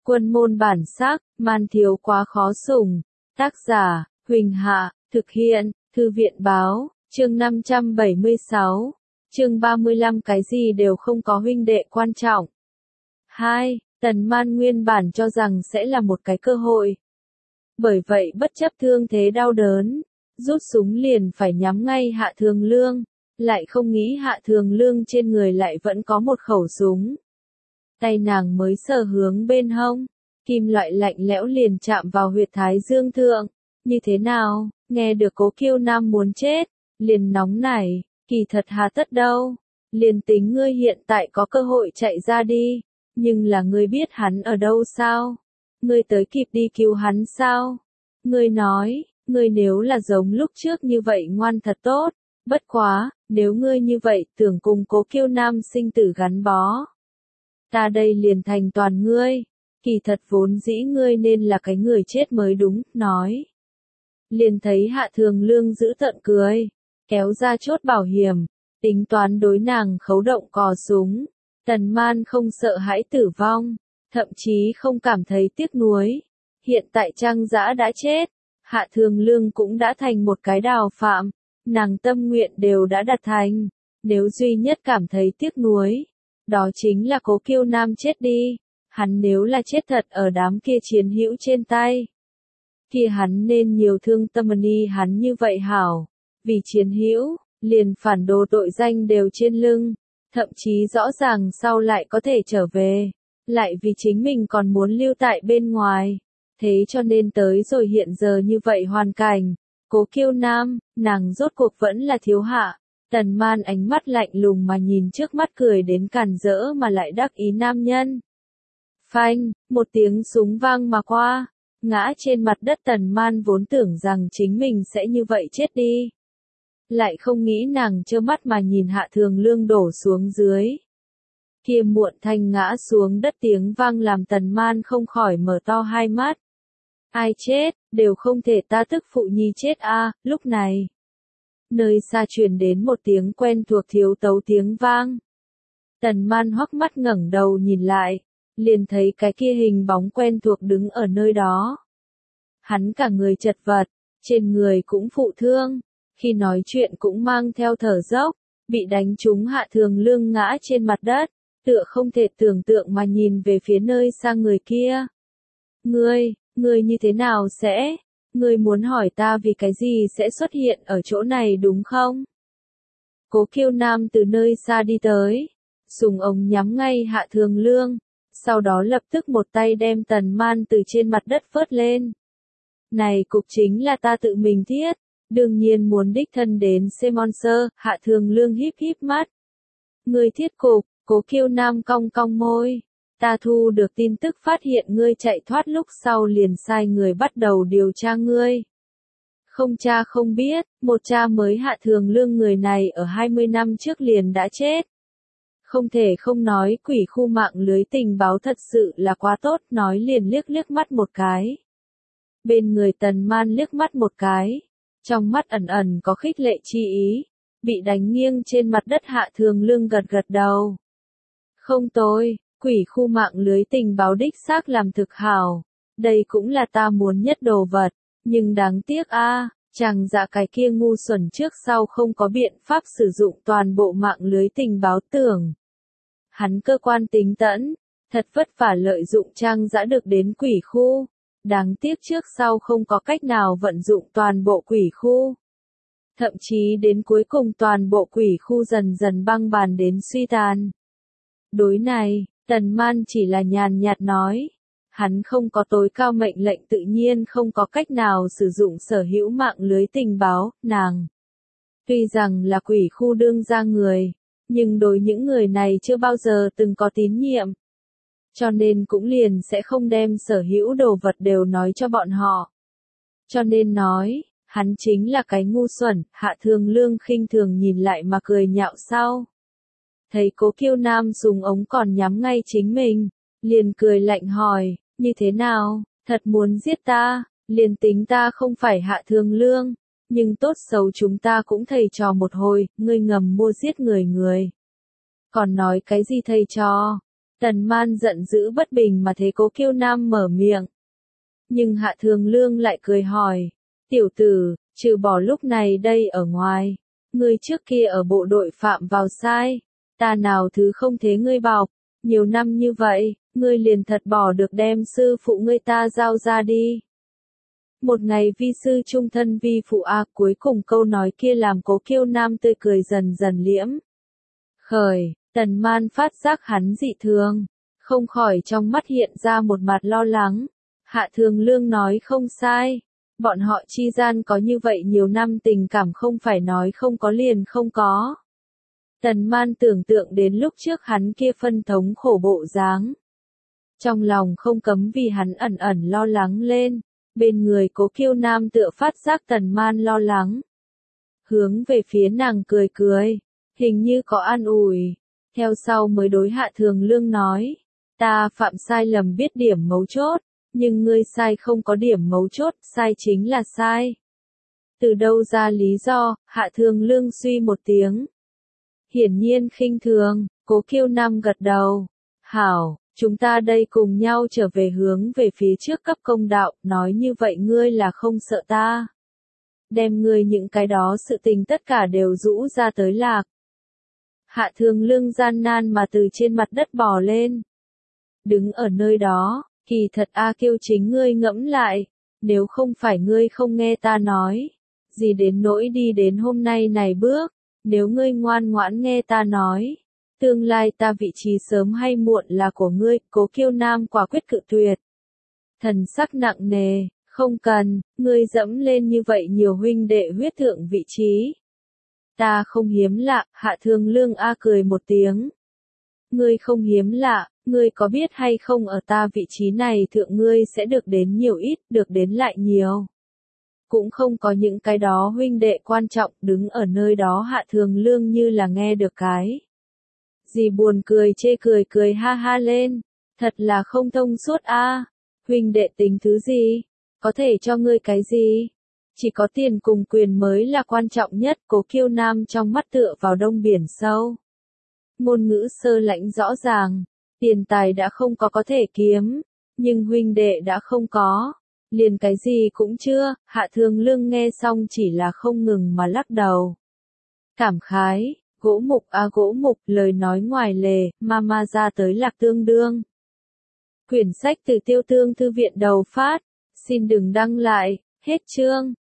Quân môn bản sắc, man thiếu quá khó sủng. Tác giả, Huỳnh Hạ, thực hiện, Thư viện báo, chương 576, chương 35 cái gì đều không có huynh đệ quan trọng. 2. Tần Man nguyên bản cho rằng sẽ là một cái cơ hội. Bởi vậy bất chấp thương thế đau đớn, rút súng liền phải nhắm ngay Hạ Thường Lương, lại không nghĩ Hạ Thường Lương trên người lại vẫn có một khẩu súng. Tay nàng mới sờ hướng bên hông, kim loại lạnh lẽo liền chạm vào huyệt thái dương thượng. Như thế nào, nghe được Cố Kiêu Nam muốn chết, liền nóng nảy, kỳ thật hà tất đâu, liền tính ngươi hiện tại có cơ hội chạy ra đi, nhưng là ngươi biết hắn ở đâu sao? Ngươi tới kịp đi cứu hắn sao? Ngươi nói, ngươi nếu là giống lúc trước như vậy ngoan thật tốt, bất quá, nếu ngươi như vậy tưởng cùng Cố Kiêu Nam sinh tử gắn bó. Ta đây liền thành toàn ngươi, kỳ thật vốn dĩ ngươi nên là cái người chết mới đúng, nói. Liền thấy Hạ Thường Lương giữ tợn cười, kéo ra chốt bảo hiểm, tính toán đối nàng khấu động cò súng. Tần Man không sợ hãi tử vong, thậm chí không cảm thấy tiếc nuối. Hiện tại Trang Dã đã chết, Hạ Thường Lương cũng đã thành một cái đào phạm, nàng tâm nguyện đều đã đạt thành. Nếu duy nhất cảm thấy tiếc nuối, đó chính là Cố Kiêu Nam chết đi. Hắn nếu là chết thật ở đám kia chiến hữu trên tay, kia hắn nên nhiều thương tâm ni hắn như vậy hảo, vì chiến hữu, liền phản đồ tội danh đều trên lưng, thậm chí rõ ràng sau lại có thể trở về, lại vì chính mình còn muốn lưu tại bên ngoài, thế cho nên tới rồi hiện giờ như vậy hoàn cảnh, Cố Kiêu Nam, nàng rốt cuộc vẫn là thiếu hạ. Tần Man ánh mắt lạnh lùng mà nhìn trước mắt cười đến càn rỡ mà lại đắc ý nam nhân. Phanh, một tiếng súng vang mà qua, ngã trên mặt đất. Tần Man vốn tưởng rằng chính mình sẽ như vậy chết đi. Lại không nghĩ nàng trơ mắt mà nhìn Hạ Thường Lương đổ xuống dưới. Kia muộn thanh ngã xuống đất tiếng vang làm Tần Man không khỏi mở to hai mắt. Ai chết, đều không thể ta tức phụ nhi chết a. Lúc này, nơi xa truyền đến một tiếng quen thuộc thiếu tấu tiếng vang. Tần Man hoắc mắt ngẩng đầu nhìn lại, liền thấy cái kia hình bóng quen thuộc đứng ở nơi đó. Hắn cả người chật vật, trên người cũng phụ thương, khi nói chuyện cũng mang theo thở dốc, bị đánh trúng Hạ Thường Lương ngã trên mặt đất, tựa không thể tưởng tượng mà nhìn về phía nơi xa người kia. Ngươi như thế nào sẽ? Ngươi muốn hỏi ta vì cái gì sẽ xuất hiện ở chỗ này đúng không? Cố Kiêu Nam từ nơi xa đi tới, súng ống nhắm ngay Hạ Thường Lương, sau đó lập tức một tay đem Tần Man từ trên mặt đất vớt lên. Này cục chính là ta tự mình thiết, đương nhiên muốn đích thân đến sponsor. Hạ Thường Lương híp híp mắt. Ngươi thiết cục? Cố Kiêu Nam cong cong môi. Ta thu được tin tức phát hiện ngươi chạy thoát lúc sau liền sai người bắt đầu điều tra ngươi. Không cha không biết, một cha mới. Hạ Thường Lương người này ở 20 năm trước liền đã chết. Không thể không nói quỷ khu mạng lưới tình báo thật sự là quá tốt, nói liền liếc mắt một cái. Bên người Tần Man liếc mắt một cái, trong mắt ẩn ẩn có khích lệ chi ý, bị đánh nghiêng trên mặt đất. Hạ Thường Lương gật gật đầu. Không tồi, quỷ khu mạng lưới tình báo đích xác làm thực hảo, đây cũng là ta muốn nhất đồ vật, nhưng đáng tiếc a, Trang Dã cái kia ngu xuẩn trước sau không có biện pháp sử dụng toàn bộ mạng lưới tình báo tưởng. Hắn cơ quan tính tẫn, thật vất vả lợi dụng Trang Dã được đến quỷ khu, đáng tiếc trước sau không có cách nào vận dụng toàn bộ quỷ khu. Thậm chí đến cuối cùng toàn bộ quỷ khu dần dần băng bàn đến suy tàn. Đối này, Tần Man chỉ là nhàn nhạt nói, hắn không có tối cao mệnh lệnh tự nhiên không có cách nào sử dụng sở hữu mạng lưới tình báo. Nàng tuy rằng là quỷ khu đương gia người, nhưng đối những người này chưa bao giờ từng có tín nhiệm, cho nên cũng liền sẽ không đem sở hữu đồ vật đều nói cho bọn họ. Cho nên nói, hắn chính là cái ngu xuẩn. Hạ Thường Lương khinh thường nhìn lại mà cười nhạo sau. Thấy Cố Kiêu Nam dùng ống còn nhắm ngay chính mình, liền cười lạnh hỏi, như thế nào, thật muốn giết ta? Liền tính ta không phải Hạ Thường Lương, nhưng tốt xấu chúng ta cũng thầy trò một hồi. Ngươi ngầm mua giết người. Còn nói cái gì thầy trò? Tần Man giận dữ bất bình mà thấy Cố Kiêu Nam mở miệng. Nhưng Hạ Thường Lương lại cười hỏi, tiểu tử, trừ bỏ lúc này đây ở ngoài, ngươi trước kia ở bộ đội phạm vào sai, ta nào thứ không thế ngươi bọc, nhiều năm như vậy, ngươi liền thật bỏ được đem sư phụ ngươi ta giao ra đi. Một ngày vi sư trung thân vi phụ cuối cùng câu nói kia làm Cố Kiêu Nam tươi cười dần dần liễm. Khởi, Tần Man phát giác hắn dị thường, không khỏi trong mắt hiện ra một mặt lo lắng. Hạ Thường Lương nói không sai, bọn họ chi gian có như vậy nhiều năm tình cảm không phải nói không có liền không có. Tần Man tưởng tượng đến lúc trước hắn kia phân thống khổ bộ dáng. Trong lòng không cấm vì hắn ẩn ẩn lo lắng lên, bên người Cố Kiêu Nam tựa phát giác Tần Man lo lắng. Hướng về phía nàng cười cười, hình như có an ủi, theo sau mới đối Hạ Thường Lương nói, ta phạm sai lầm biết điểm mấu chốt, nhưng ngươi sai không có điểm mấu chốt, sai chính là sai. Từ đâu ra lý do, Hạ Thường Lương suy một tiếng. Hiển nhiên khinh thường, Cố Kiêu Nam gật đầu. Hảo, chúng ta đây cùng nhau trở về hướng về phía trước cấp công đạo, nói như vậy ngươi là không sợ ta. Đem ngươi những cái đó sự tình tất cả đều rũ ra tới lạc. Hạ Thường Lương gian nan mà từ trên mặt đất bò lên. Đứng ở nơi đó, kỳ thật Kiêu chính ngươi ngẫm lại, nếu không phải ngươi không nghe ta nói, gì đến nỗi đi đến hôm nay này bước, nếu ngươi ngoan ngoãn nghe ta nói, tương lai ta vị trí sớm hay muộn là của ngươi, Cố Kiêu Nam quả quyết cự tuyệt. Thần sắc nặng nề, không cần, ngươi dẫm lên như vậy nhiều huynh đệ huyết thượng vị trí. Ta không hiếm lạ, Hạ Thường Lương cười một tiếng. Ngươi không hiếm lạ, ngươi có biết hay không ở ta vị trí này thượng ngươi sẽ được đến nhiều ít, được đến lại nhiều. Cũng không có những cái đó huynh đệ quan trọng đứng ở nơi đó Hạ Thường Lương như là nghe được cái. Dì buồn cười chê cười ha ha lên, thật là không thông suốt huynh đệ tính thứ gì, có thể cho ngươi cái gì? Chỉ có tiền cùng quyền mới là quan trọng nhất, Cố Kiêu Nam trong mắt tựa vào đông biển sâu. Ngôn ngữ sơ lãnh rõ ràng, tiền tài đã không có thể kiếm, nhưng huynh đệ đã không có, liền cái gì cũng chưa, Hạ Thường Lương nghe xong chỉ là không ngừng mà lắc đầu. Cảm khái, gỗ mục, lời nói ngoài lề, ma ra tới lạc tương đương. Quyển sách từ Tiêu Tương Thư viện đầu phát, xin đừng đăng lại, hết chương.